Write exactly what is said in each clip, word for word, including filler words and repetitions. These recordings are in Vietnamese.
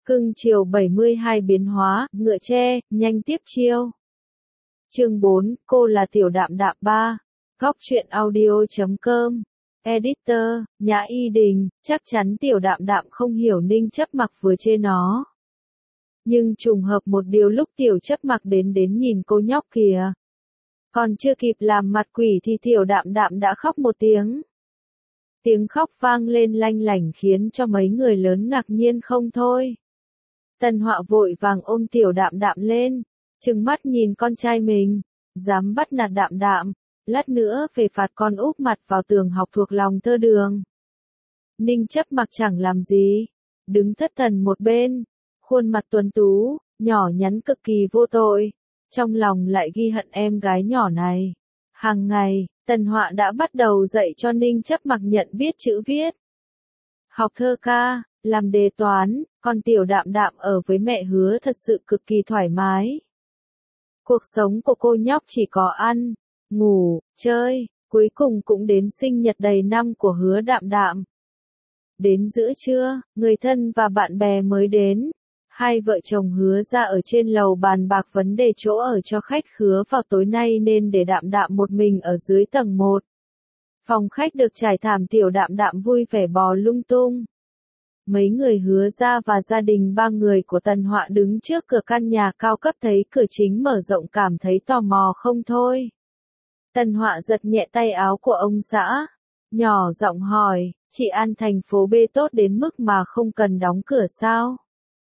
Cưng chiều bảy mươi hai biến hóa, ngựa tre, nhanh tiếp chiêu. Chương bốn, cô là Tiểu Đạm Đạm ba. Góc truyện audio chấm com. Editor, Nhã Y Đình, chắc chắn Tiểu Đạm Đạm không hiểu Ninh Chấp Mặc vừa chê nó. Nhưng trùng hợp một điều lúc Tiểu Chấp Mặc đến đến nhìn cô nhóc kìa. Còn chưa kịp làm mặt quỷ thì Tiểu Đạm Đạm đã khóc một tiếng. Tiếng khóc vang lên lanh lảnh khiến cho mấy người lớn ngạc nhiên không thôi. Tần Họa vội vàng ôm Tiểu Đạm Đạm lên, trừng mắt nhìn con trai mình, dám bắt nạt Đạm Đạm, lát nữa về phạt con úp mặt vào tường học thuộc lòng thơ đường. Ninh Chấp Mặc chẳng làm gì, đứng thất thần một bên, khuôn mặt tuấn tú, nhỏ nhắn cực kỳ vô tội, trong lòng lại ghi hận em gái nhỏ này. Hàng ngày, Tần Họa đã bắt đầu dạy cho Ninh Chấp Mặc nhận biết chữ viết, học thơ ca, làm đề toán, còn Tiểu Đạm Đạm ở với mẹ Hứa thật sự cực kỳ thoải mái. Cuộc sống của cô nhóc chỉ có ăn, ngủ, chơi, cuối cùng cũng đến sinh nhật đầy năm của Hứa Đạm Đạm. Đến giữa trưa, người thân và bạn bè mới đến. Hai vợ chồng Hứa ra ở trên lầu bàn bạc vấn đề chỗ ở cho khách khứa vào tối nay nên để Đạm Đạm một mình ở dưới tầng một. Phòng khách được trải thảm, Tiểu Đạm Đạm vui vẻ bò lung tung. Mấy người Hứa ra và gia đình ba người của Tần Họa đứng trước cửa căn nhà cao cấp thấy cửa chính mở rộng cảm thấy tò mò không thôi. Tần Họa giật nhẹ tay áo của ông xã, nhỏ giọng hỏi, chị An thành phố B tốt đến mức mà không cần đóng cửa sao?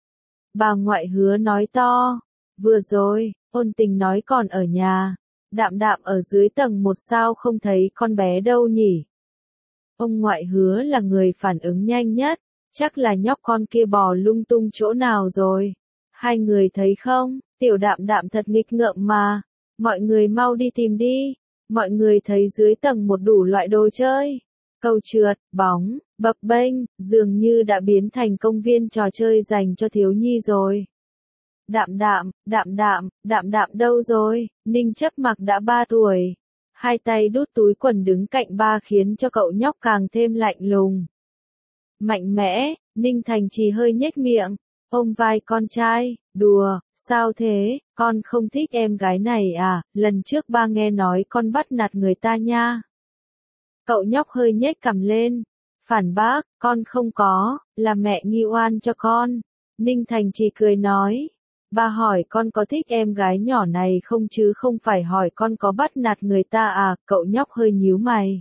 Bà ngoại Hứa nói to, vừa rồi, Ôn Tình nói còn ở nhà, Đạm Đạm ở dưới tầng một sao không thấy con bé đâu nhỉ? Ông ngoại Hứa là người phản ứng nhanh nhất, chắc là nhóc con kia bò lung tung chỗ nào rồi. Hai người thấy không, Tiểu Đạm Đạm thật nghịch ngợm mà, mọi người mau đi tìm đi, mọi người thấy dưới tầng một đủ loại đồ chơi. Cầu trượt, bóng, bập bênh, dường như đã biến thành công viên trò chơi dành cho thiếu nhi rồi. Đạm Đạm, Đạm Đạm, Đạm Đạm đâu rồi? Ninh Chấp Mặc đã ba tuổi. Hai tay đút túi quần đứng cạnh ba khiến cho cậu nhóc càng thêm lạnh lùng. Mạnh mẽ, Ninh Thành Trì hơi nhếch miệng, ôm vai con trai, đùa, sao thế, con không thích em gái này à, lần trước ba nghe nói con bắt nạt người ta nha. Cậu nhóc hơi nhếch cằm lên, phản bác, con không có, là mẹ nghi oan cho con. Ninh Thành Trì cười nói, ba hỏi con có thích em gái nhỏ này không chứ không phải hỏi con có bắt nạt người ta à, cậu nhóc hơi nhíu mày.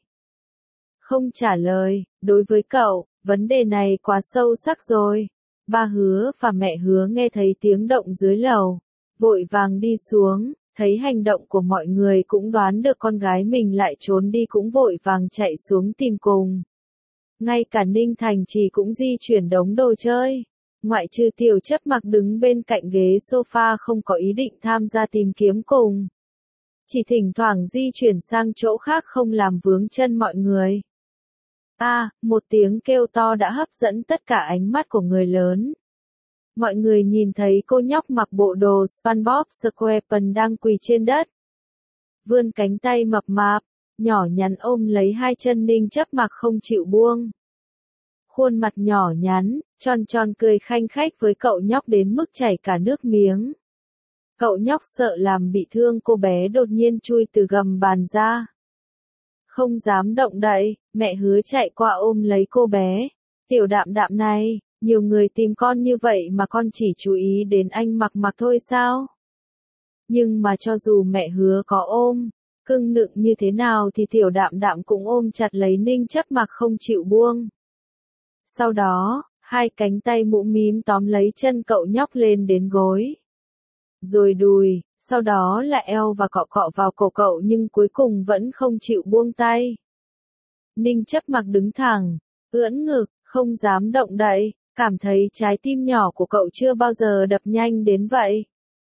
Không trả lời, đối với cậu, vấn đề này quá sâu sắc rồi. Ba Hứa và mẹ Hứa nghe thấy tiếng động dưới lầu, vội vàng đi xuống, thấy hành động của mọi người cũng đoán được con gái mình lại trốn đi cũng vội vàng chạy xuống tìm cùng. Ngay cả Ninh Thành Trì cũng di chuyển đống đồ chơi, ngoại trừ Tiểu Chấp Mặc đứng bên cạnh ghế sofa không có ý định tham gia tìm kiếm cùng. Chỉ thỉnh thoảng di chuyển sang chỗ khác không làm vướng chân mọi người. A, à, một tiếng kêu to đã hấp dẫn tất cả ánh mắt của người lớn. Mọi người nhìn thấy cô nhóc mặc bộ đồ SpongeBob SquarePants đang quỳ trên đất. Vươn cánh tay mập mạp, nhỏ nhắn ôm lấy hai chân Ninh Chấp Mặc không chịu buông. Khuôn mặt nhỏ nhắn, tròn tròn cười khanh khách với cậu nhóc đến mức chảy cả nước miếng. Cậu nhóc sợ làm bị thương cô bé đột nhiên chui từ gầm bàn ra. Không dám động đậy, mẹ Hứa chạy qua ôm lấy cô bé. Tiểu Đạm Đạm này, nhiều người tìm con như vậy mà con chỉ chú ý đến anh Mặc Mặc thôi sao? Nhưng mà cho dù mẹ Hứa có ôm, cưng nựng như thế nào thì Tiểu Đạm Đạm cũng ôm chặt lấy Ninh Chấp Mặc không chịu buông. Sau đó, hai cánh tay mũm mím tóm lấy chân cậu nhóc lên đến gối. Rồi đùi, sau đó là eo và cọ cọ vào cổ cậu nhưng cuối cùng vẫn không chịu buông tay. Ninh Chấp Mặc đứng thẳng, ưỡn ngực, không dám động đậy, cảm thấy trái tim nhỏ của cậu chưa bao giờ đập nhanh đến vậy.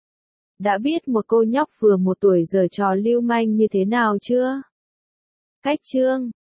Đã biết một cô nhóc vừa một tuổi giở trò lưu manh như thế nào chưa? Cách chương